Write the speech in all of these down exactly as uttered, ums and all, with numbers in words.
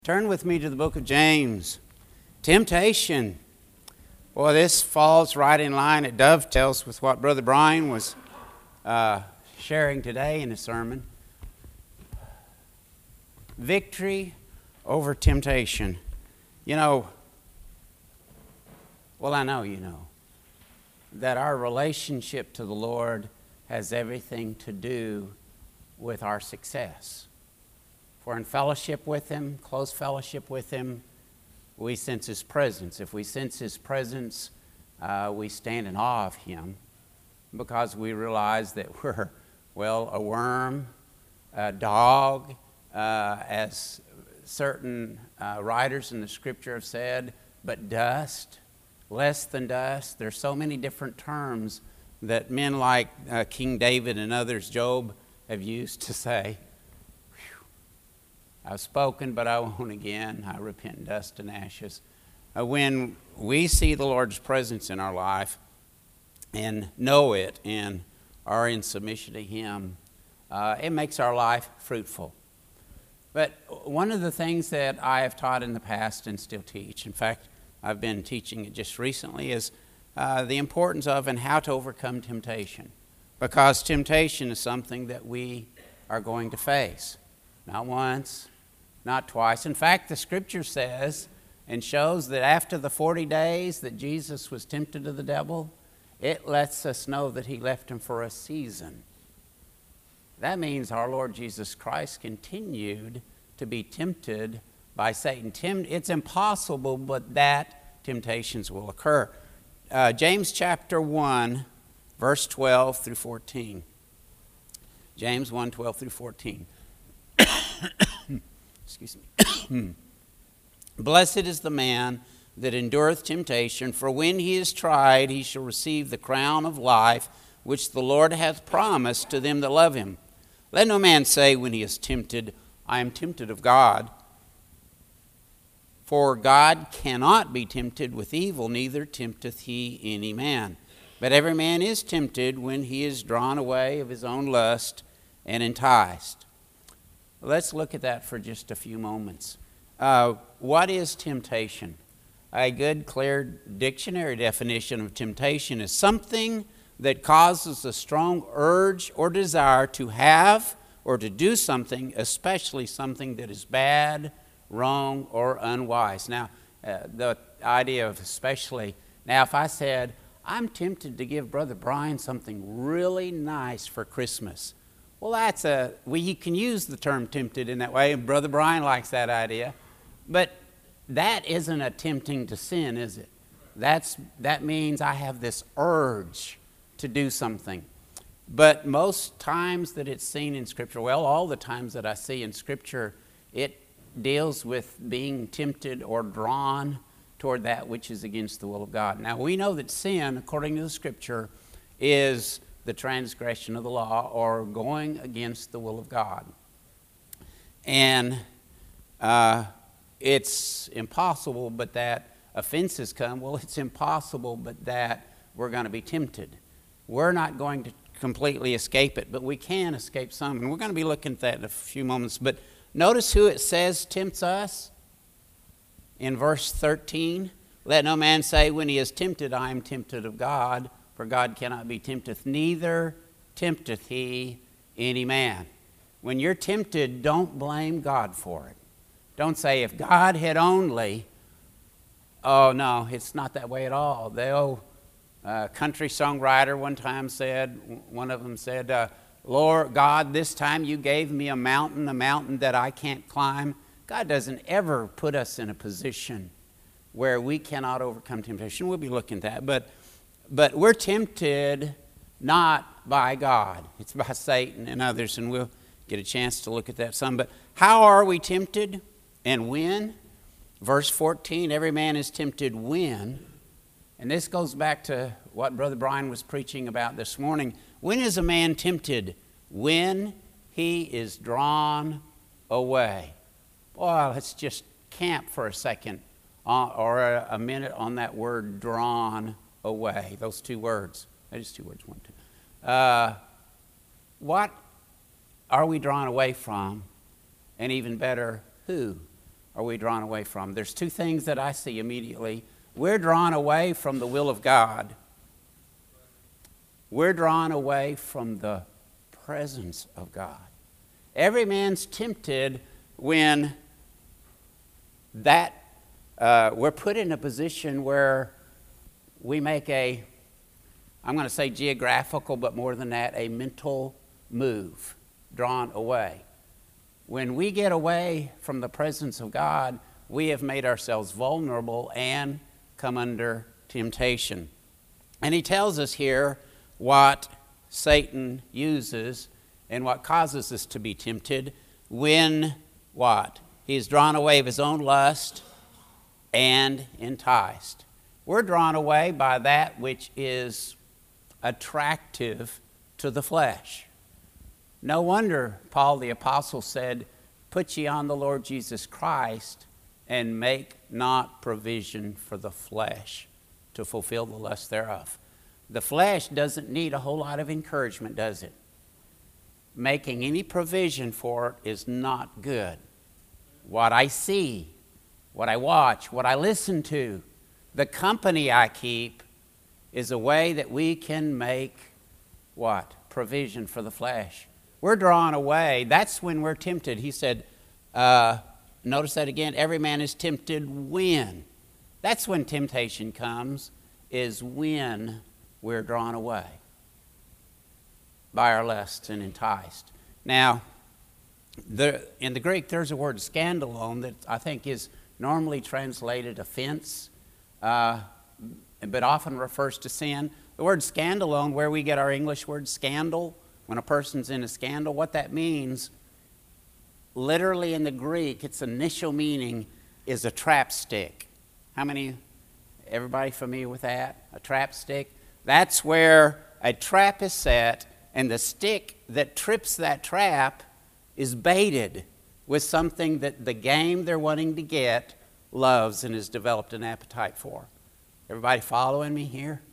Turn with me to the book of James. Temptation. Boy, this falls right in line. It dovetails with what Brother Brian was uh, sharing today in his sermon. Victory over temptation. You know, well, I know you know, that our relationship to the Lord has everything to do with our success. If we're in fellowship with Him, close fellowship with Him, we sense His presence. If we sense His presence, uh, we stand in awe of Him because we realize that we're, well, a worm, a dog, uh, as certain uh, writers in the Scripture have said, but dust, less than dust. There's so many different terms that men like uh, King David and others, Job, have used to say, I've spoken, but I won't again. I repent in dust and ashes. Uh, when we see the Lord's presence in our life and know it and are in submission to Him, uh, it makes our life fruitful. But one of the things that I have taught in the past and still teach, in fact, I've been teaching it just recently, is uh, the importance of and how to overcome temptation. Because temptation is something that we are going to face. Not once, not twice. In fact, the Scripture says and shows that after the forty days that Jesus was tempted of the devil, it lets us know that He left Him for a season. That means our Lord Jesus Christ continued to be tempted by Satan. It's impossible, but that temptations will occur. Uh, James chapter one, verse twelve through fourteen. James one, twelve through fourteen. Excuse me. Blessed is the man that endureth temptation, for when he is tried, he shall receive the crown of life, which the Lord hath promised to them that love Him. Let no man say when he is tempted, I am tempted of God. For God cannot be tempted with evil, neither tempteth He any man. But every man is tempted when he is drawn away of his own lust and enticed. Let's look at that for just a few moments. Uh, what is temptation? A good, clear dictionary definition of temptation is something that causes a strong urge or desire to have or to do something, especially something that is bad, wrong, or unwise. Now, uh, the idea of especially, now if I said, I'm tempted to give Brother Brian something really nice for Christmas. Well, that's a, we can use the term tempted in that way, and Brother Brian likes that idea. But that isn't attempting to sin, is it? That's, that means I have this urge to do something. But most times that it's seen in Scripture, well, all the times that I see in Scripture, it deals with being tempted or drawn toward that which is against the will of God. Now, we know that sin, according to the Scripture, is the transgression of the law or going against the will of God. And uh, it's impossible but that offenses come. Well, it's impossible but that we're going to be tempted. We're not going to completely escape it, but we can escape some. And we're going to be looking at that in a few moments. But notice who it says tempts us in verse thirteen. Let no man say when he is tempted, I am tempted of God. For God cannot be tempted, neither tempteth He any man. When you're tempted, don't blame God for it. Don't say, if God had only, oh no, it's not that way at all. The old uh, country songwriter one time said, one of them said, uh, Lord God, this time you gave me a mountain, a mountain that I can't climb. God doesn't ever put us in a position where we cannot overcome temptation. We'll be looking at that, but But we're tempted not by God. It's by Satan and others, and we'll get a chance to look at that some. But how are we tempted and when? Verse fourteen, every man is tempted when. And this goes back to what Brother Brian was preaching about this morning. When is a man tempted? When he is drawn away. Boy, let's just camp for a second uh, or a, a minute on that word drawn away, those two words. That is two words, one, two. Uh, what are we drawn away from? And even better, who are we drawn away from? There's two things that I see immediately. We're drawn away from the will of God. We're drawn away from the presence of God. Every man's tempted when that uh, we're put in a position where we make a, I'm going to say geographical, but more than that, a mental move, drawn away. When we get away from the presence of God, we have made ourselves vulnerable and come under temptation. And he tells us here what Satan uses and what causes us to be tempted when what? He is drawn away of his own lust and enticed. We're drawn away by that which is attractive to the flesh. No wonder Paul the Apostle said, "Put ye on the Lord Jesus Christ, and make not provision for the flesh to fulfill the lust thereof." The flesh doesn't need a whole lot of encouragement, does it? Making any provision for it is not good. What I see, what I watch, what I listen to, the company I keep is a way that we can make what? Provision for the flesh. We're drawn away. That's when we're tempted. He said, uh, notice that again, every man is tempted when. That's when temptation comes, is when we're drawn away by our lusts and enticed. Now, the, in the Greek, there's a word scandalon that I think is normally translated offense, uh, but often refers to sin. The word scandalon, where we get our English word scandal, when a person's in a scandal, what that means, literally in the Greek, its initial meaning is a trap stick. How many, everybody familiar with that? A trap stick? That's where a trap is set, and the stick that trips that trap is baited with something that the game they're wanting to get loves and has developed an appetite for. Everybody following me here?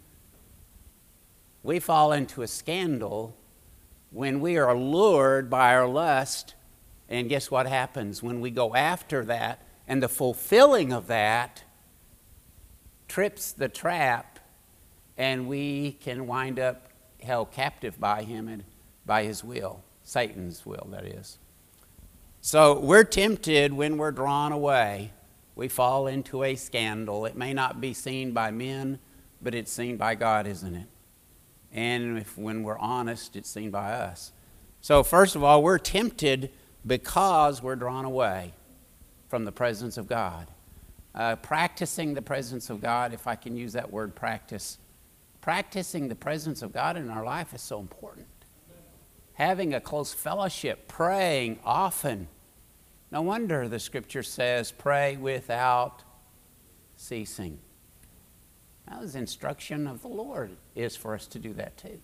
We fall into a scandal when we are lured by our lust, and guess what happens? When we go after that, and the fulfilling of that trips the trap, and we can wind up held captive by him and by his will, Satan's will, that is. So we're tempted when we're drawn away. We fall into a scandal. It may not be seen by men, but it's seen by God, isn't it? And if, when we're honest, it's seen by us. So first of all, we're tempted because we're drawn away from the presence of God. Uh, practicing the presence of God, if I can use that word practice, practicing the presence of God in our life is so important. Having a close fellowship, praying often. No wonder the scripture says, pray without ceasing. That was instruction of the Lord, is for us to do that too.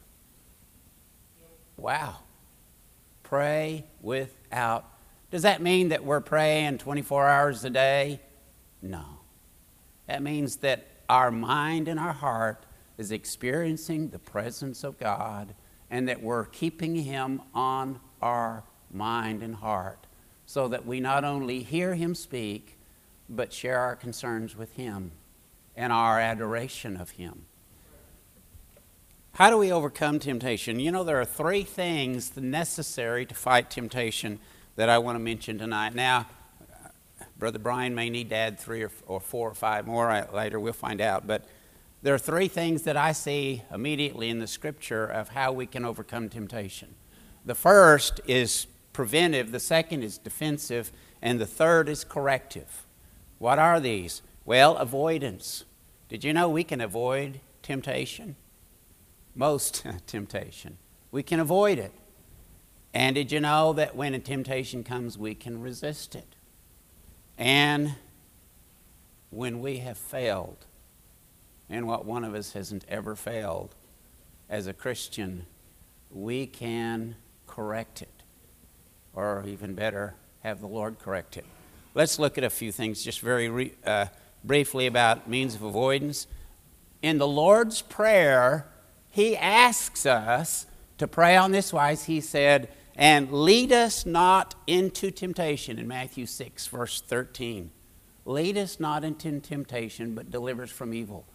Wow. Pray without. Does that mean that we're praying twenty-four hours a day? No. That means that our mind and our heart is experiencing the presence of God, and that we're keeping him on our mind and heart, so that we not only hear him speak, but share our concerns with him and our adoration of him. How do we overcome temptation? You know, there are three things necessary to fight temptation that I want to mention tonight. Now, Brother Brian may need to add three or, or four or five more later. We'll find out. But there are three things that I see immediately in the scripture of how we can overcome temptation. The first is preventive, the second is defensive, and the third is corrective. What are these? Well, avoidance. Did you know we can avoid temptation? Most temptation. We can avoid it. And did you know that when a temptation comes, we can resist it? And when we have failed, and what one of us hasn't ever failed, as a Christian, we can correct it. Or even better, have the Lord correct it. Let's look at a few things just very re, uh, briefly about means of avoidance. In the Lord's Prayer, he asks us to pray on this wise. He said, And lead us not into temptation, in Matthew six, verse thirteen. Lead us not into temptation, but deliver us from evil.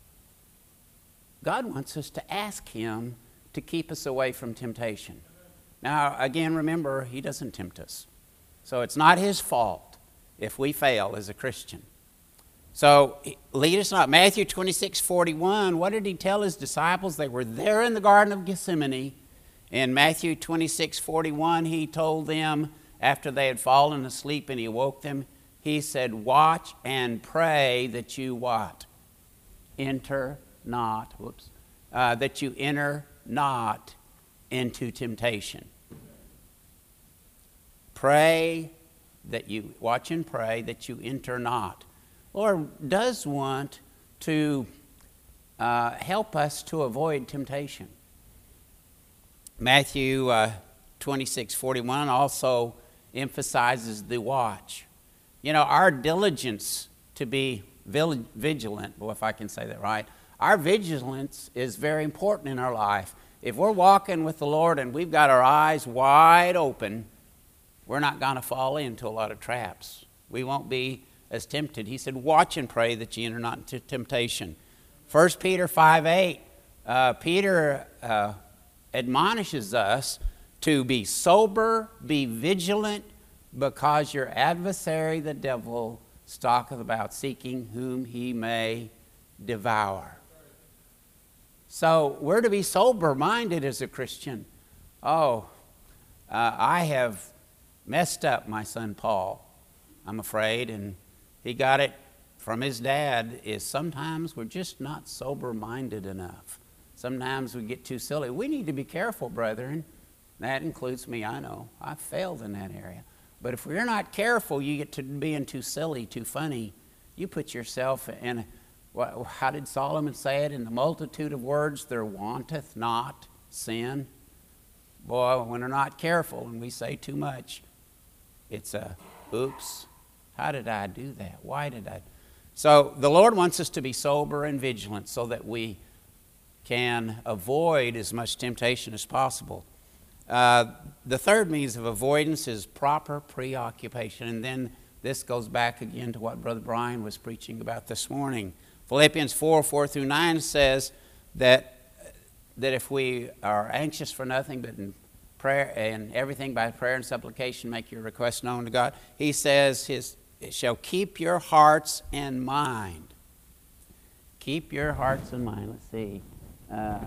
God wants us to ask him to keep us away from temptation. Now, again, remember, he doesn't tempt us. So it's not his fault if we fail as a Christian. So lead us not. Matthew twenty-six, forty-one, what did he tell his disciples? They were there in the Garden of Gethsemane. In Matthew twenty-six, forty-one, he told them after they had fallen asleep and he awoke them, he said, watch and pray that you what? Enter not, whoops, uh, that you enter not into temptation. Pray that you, watch and pray that you enter not. Lord does want to uh, help us to avoid temptation. Matthew uh, twenty-six, forty-one also emphasizes the watch. You know, our diligence to be vigilant, well, if I can say that right, our vigilance is very important in our life. If we're walking with the Lord and we've got our eyes wide open, we're not going to fall into a lot of traps. We won't be as tempted. He said, watch and pray that you enter not into temptation. First Peter five, eight, uh, Peter uh, admonishes us to be sober, be vigilant, because your adversary, the devil, stalketh about seeking whom he may devour. So we're to be sober-minded as a Christian. Oh, uh, I have messed up my son Paul, I'm afraid, and he got it from his dad, is sometimes we're just not sober-minded enough. Sometimes we get too silly. We need to be careful, brethren. That includes me, I know. I've failed in that area. But if we're not careful, you get to being too silly, too funny. You put yourself in, a, how did Solomon say it? In the multitude of words there wanteth not sin. Boy, when we're not careful and we say too much, it's a, oops, how did I do that? Why did I? So the Lord wants us to be sober and vigilant so that we can avoid as much temptation as possible. Uh, the third means of avoidance is proper preoccupation. And then this goes back again to what Brother Brian was preaching about this morning. Philippians four, four through nine says that, that if we are anxious for nothing but in prayer and everything by prayer and supplication, make your requests known to God. He says, his, it shall keep your hearts and mind. Keep your hearts and mind. Let's see. Uh,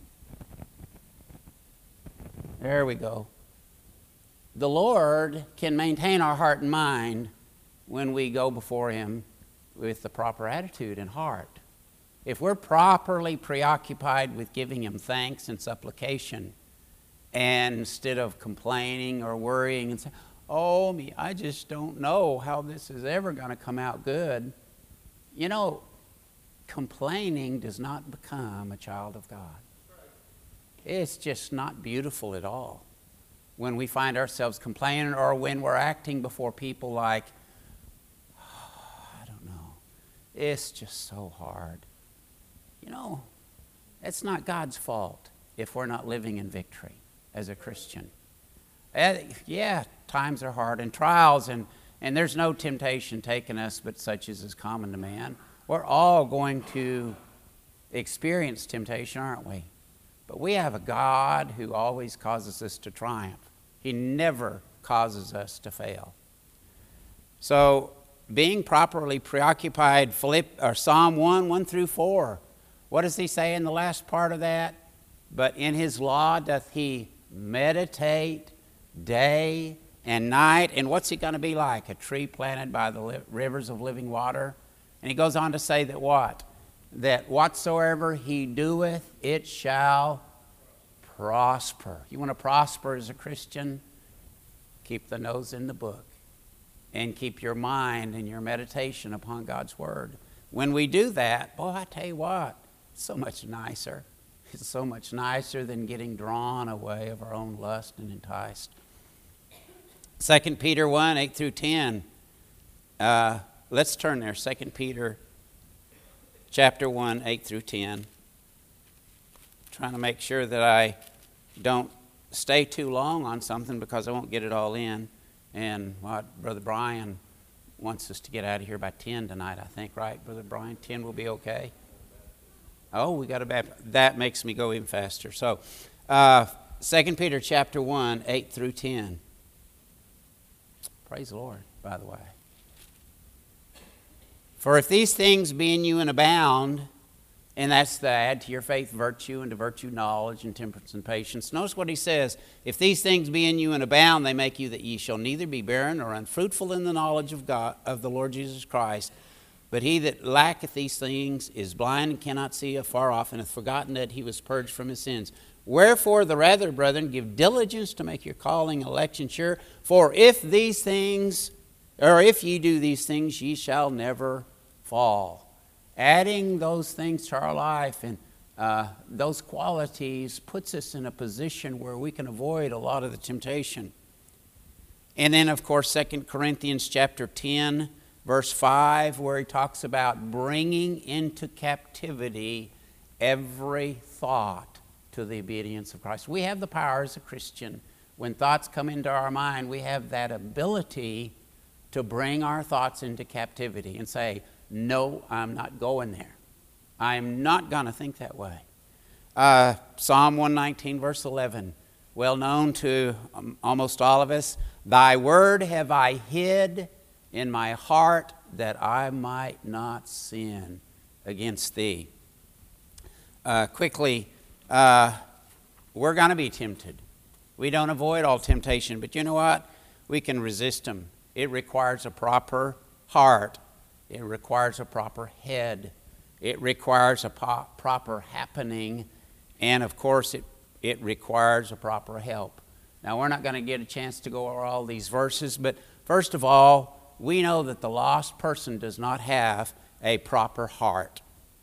There we go. The Lord can maintain our heart and mind when we go before him with the proper attitude and heart. If we're properly preoccupied with giving him thanks and supplication, and instead of complaining or worrying and saying, oh, me, I just don't know how this is ever going to come out good. You know, complaining does not become a child of God. It's just not beautiful at all when we find ourselves complaining or when we're acting before people like, oh, I don't know, it's just so hard. You know, it's not God's fault if we're not living in victory as a Christian. Uh, yeah, times are hard and trials, and, and there's no temptation taken us but such as is common to man. We're all going to experience temptation, aren't we? But we have a God who always causes us to triumph. He never causes us to fail. So, being properly preoccupied, Philipp, or Psalm one, one through four, what does he say in the last part of that? But in his law doth he meditate day and night. And what's he going to be like? A tree planted by the li- rivers of living water. And he goes on to say that what? That whatsoever he doeth, it shall prosper. You want to prosper as a Christian? Keep the nose in the book and keep your mind and your meditation upon God's Word. When we do that, boy, I tell you what, it's so much nicer. It's so much nicer than getting drawn away of our own lust and enticed. Second Peter one, eight through ten. Uh, let's turn there. Second Peter chapter one, eight through ten. Trying to make sure that I don't stay too long on something because I won't get it all in. And what Brother Brian wants us to get out of here by ten tonight, I think, right, Brother Brian? ten will be okay? Oh, we got to baptize. That makes me go even faster. So, uh, Second Peter chapter one, eight through ten. Praise the Lord, by the way. For if these things be in you and abound, and that's to add to your faith virtue, and to virtue knowledge, and temperance and patience. Notice what he says. If these things be in you and abound, they make you that ye shall neither be barren nor unfruitful in the knowledge of God, of the Lord Jesus Christ. But he that lacketh these things is blind and cannot see afar off, and hath forgotten that he was purged from his sins. Wherefore the rather, brethren, give diligence to make your calling and election sure. For if these things, or if ye do these things, ye shall never fall. Adding those things to our life and uh, those qualities puts us in a position where we can avoid a lot of the temptation. And then, of course, Second Corinthians chapter ten, verse five, where he talks about bringing into captivity every thought to the obedience of Christ. We have the power as a Christian. When thoughts come into our mind, we have that ability to bring our thoughts into captivity and say, no, I'm not going there. I'm not going to think that way. Uh, Psalm one nineteen, verse eleven, well known to um, almost all of us. Thy word have I hid in my heart that I might not sin against thee. Uh, quickly, uh, we're going to be tempted. We don't avoid all temptation, but you know what? We can resist them. It requires a proper heart. It requires a proper head. It requires a po- proper happening. And, of course, it, it requires a proper help. Now, we're not going to get a chance to go over all these verses, but first of all, we know that the lost person does not have a proper heart.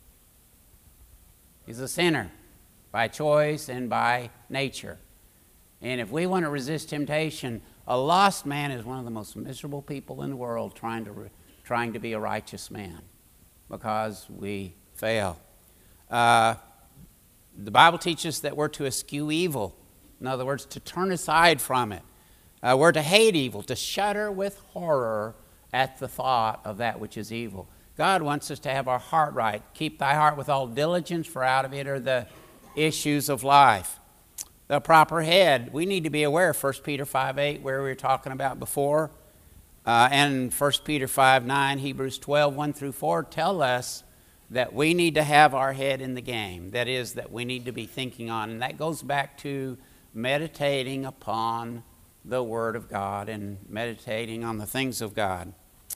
He's a sinner by choice and by nature. And if we want to resist temptation, a lost man is one of the most miserable people in the world trying to re- trying to be a righteous man because we fail. Uh, the Bible teaches that we're to eschew evil. In other words, to turn aside from it. Uh, we're to hate evil, to shudder with horror at the thought of that which is evil. God wants us to have our heart right. Keep thy heart with all diligence, for out of it are the issues of life. The proper head. We need to be aware of First Peter five eight, where we were talking about before. Uh, and First Peter five nine, Hebrews twelve one through four tell us that we need to have our head in the game. That is, that we need to be thinking on. And that goes back to meditating upon the Word of God and meditating on the things of God.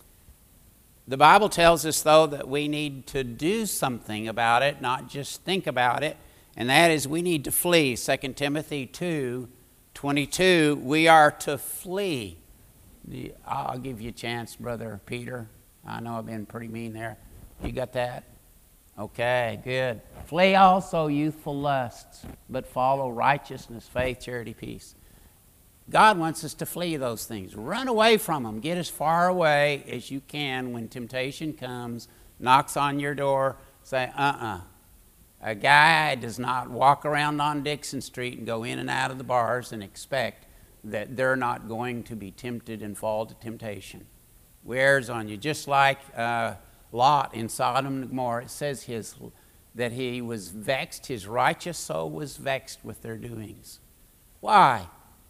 The Bible tells us, though, that we need to do something about it, not just think about it. And that is, we need to flee. Second Timothy two twenty-two, we are to flee. I'll give you a chance, Brother Peter. I know I've been pretty mean there. You got that? Okay, good. Flee also youthful lusts, but follow righteousness, faith, charity, peace. God wants us to flee those things. Run away from them. Get as far away as you can when temptation comes, knocks on your door. Say, uh-uh. A guy does not walk around on Dixon Street and go in and out of the bars and expect that they're not going to be tempted and fall to temptation. Wears on you. Just like uh, Lot in Sodom and Gomorrah, it says his, that he was vexed, his righteous soul was vexed with their doings. Why?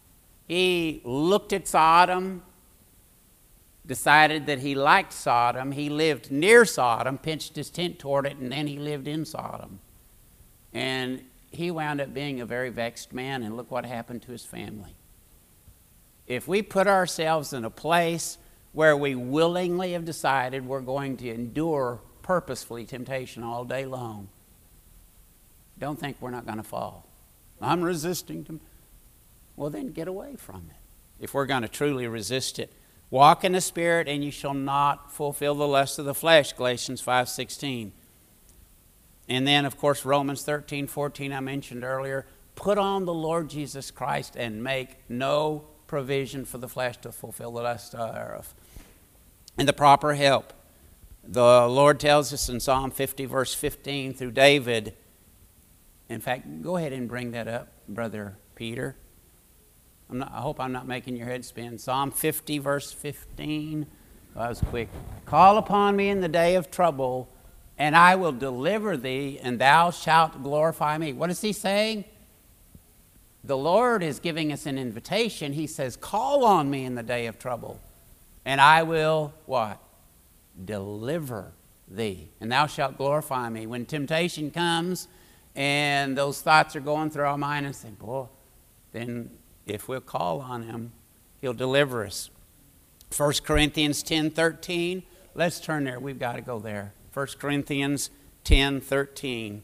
He looked at Sodom, decided that he liked Sodom, he lived near Sodom, pitched his tent toward it, and then he lived in Sodom. And he wound up being a very vexed man, and look what happened to his family. If we put ourselves in a place where we willingly have decided we're going to endure purposefully temptation all day long, don't think we're not going to fall. I'm resisting temptation. Well, then get away from it if we're going to truly resist it. Walk in the Spirit, and you shall not fulfill the lust of the flesh, Galatians five sixteen. And then, of course, Romans thirteen fourteen, I mentioned earlier. Put on the Lord Jesus Christ and make no provision for the flesh to fulfill the lust thereof. And the proper help. The Lord tells us in Psalm fifty, verse fifteen, through David. In fact, go ahead and bring that up, Brother Peter. I'm not, I hope I'm not making your head spin. Psalm fifty, verse fifteen. Well, that was quick. Call upon me in the day of trouble, and I will deliver thee, and thou shalt glorify me. What is he saying? The Lord is giving us an invitation. He says, call on me in the day of trouble, and I will, what? Deliver thee, and thou shalt glorify me. When temptation comes and those thoughts are going through our mind and say, boy, then if we'll call on him, he'll deliver us. First Corinthians ten thirteen. Let's turn there. We've got to go there. First Corinthians ten thirteen.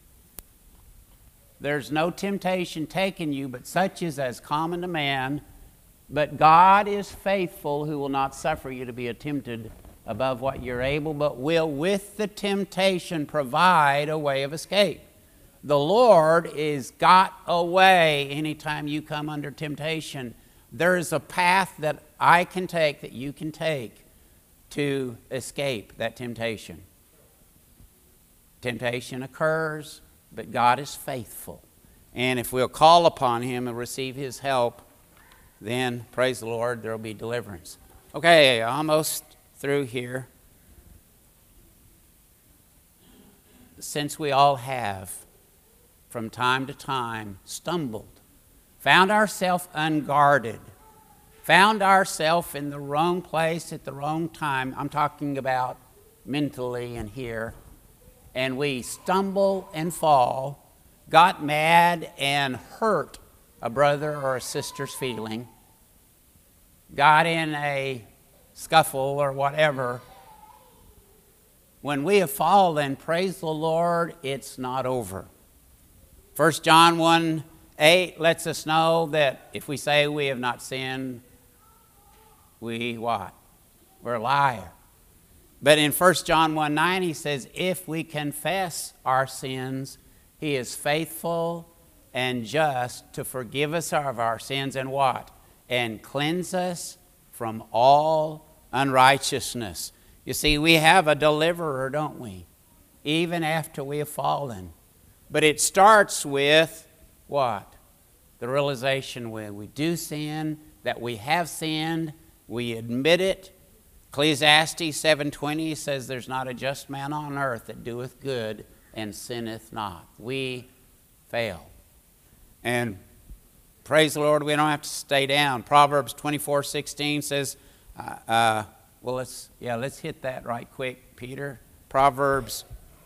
There's no temptation taken you, but such is as common to man. But God is faithful, who will not suffer you to be tempted above what you're able, but will with the temptation provide a way of escape. The Lord is got a way anytime you come under temptation. There is a path that I can take, that you can take, to escape that temptation. Temptation occurs, but God is faithful. And if we'll call upon him and receive his help, then, praise the Lord, there will be deliverance. Okay, almost through here. Since we all have, from time to time, stumbled, found ourselves unguarded, found ourselves in the wrong place at the wrong time, I'm talking about mentally and here, and we stumble and fall, got mad and hurt a brother or a sister's feeling, got in a scuffle or whatever, when we have fallen, praise the Lord, it's not over. First John one eight lets us know that if we say we have not sinned, we what? We're a liar. But in First John one nine he says, if we confess our sins, he is faithful and just to forgive us of our sins and what? And cleanse us from all unrighteousness. You see, we have a deliverer, don't we? Even after we have fallen. But it starts with what? The realization when we do sin, that we have sinned, we admit it. Ecclesiastes seven twenty says there's not a just man on earth that doeth good and sinneth not. We fail. And praise the Lord, we don't have to stay down. Proverbs twenty-four sixteen says, uh, uh, well, let's, yeah, let's hit that right quick, Peter. Proverbs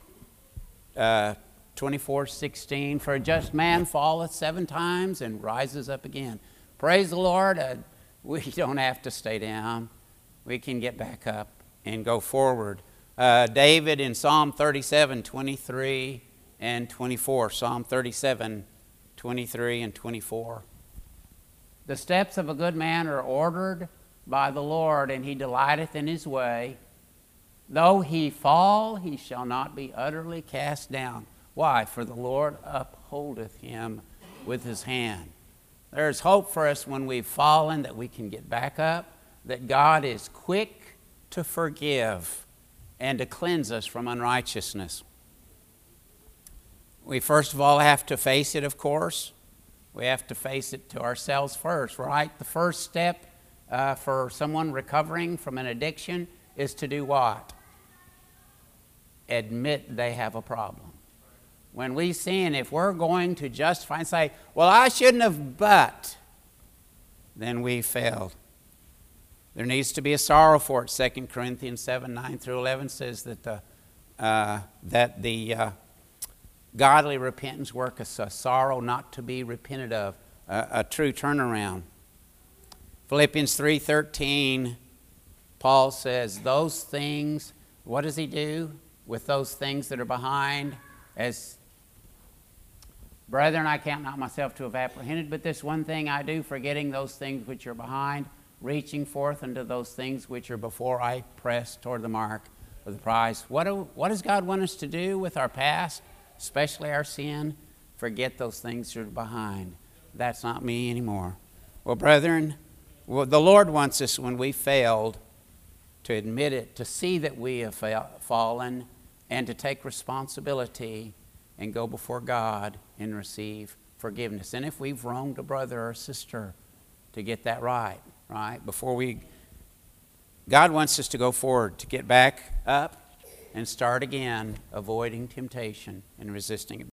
uh, twenty-four sixteen, for a just man falleth seven times and rises up again. Praise the Lord, uh, we don't have to stay down. We can get back up and go forward. Uh, David in Psalm thirty-seven twenty-three and twenty-four. Psalm thirty-seven twenty-three and twenty-four. The steps of a good man are ordered by the Lord, and he delighteth in his way. Though he fall, he shall not be utterly cast down. Why? For the Lord upholdeth him with his hand. There's hope for us when we've fallen, that we can get back up, that God is quick to forgive and to cleanse us from unrighteousness. We first of all have to face it, of course. We have to face it to ourselves first, right? The first step uh, for someone recovering from an addiction is to do what? Admit they have a problem. When we sin, if we're going to justify and say, well, I shouldn't have, but, then we failed. There needs to be a sorrow for it. Second Corinthians seven, nine through eleven says that the, uh, that the uh, godly repentance worketh a sorrow not to be repented of, a, a true turnaround. Philippians three thirteen, Paul says, those things, what does he do with those things that are behind? As brethren, I count not myself to have apprehended, but this one thing I do, forgetting those things which are behind, reaching forth unto those things which are before, I press toward the mark of the prize. What, do, what does God want us to do with our past, especially our sin? Forget those things that are behind. That's not me anymore. Well, brethren, well, the Lord wants us, when we failed, to admit it, to see that we have fa- fallen, and to take responsibility and go before God and receive forgiveness. And if we've wronged a brother or sister, to get that right, right? Before we, God wants us to go forward, to get back up and start again, avoiding temptation and resisting it.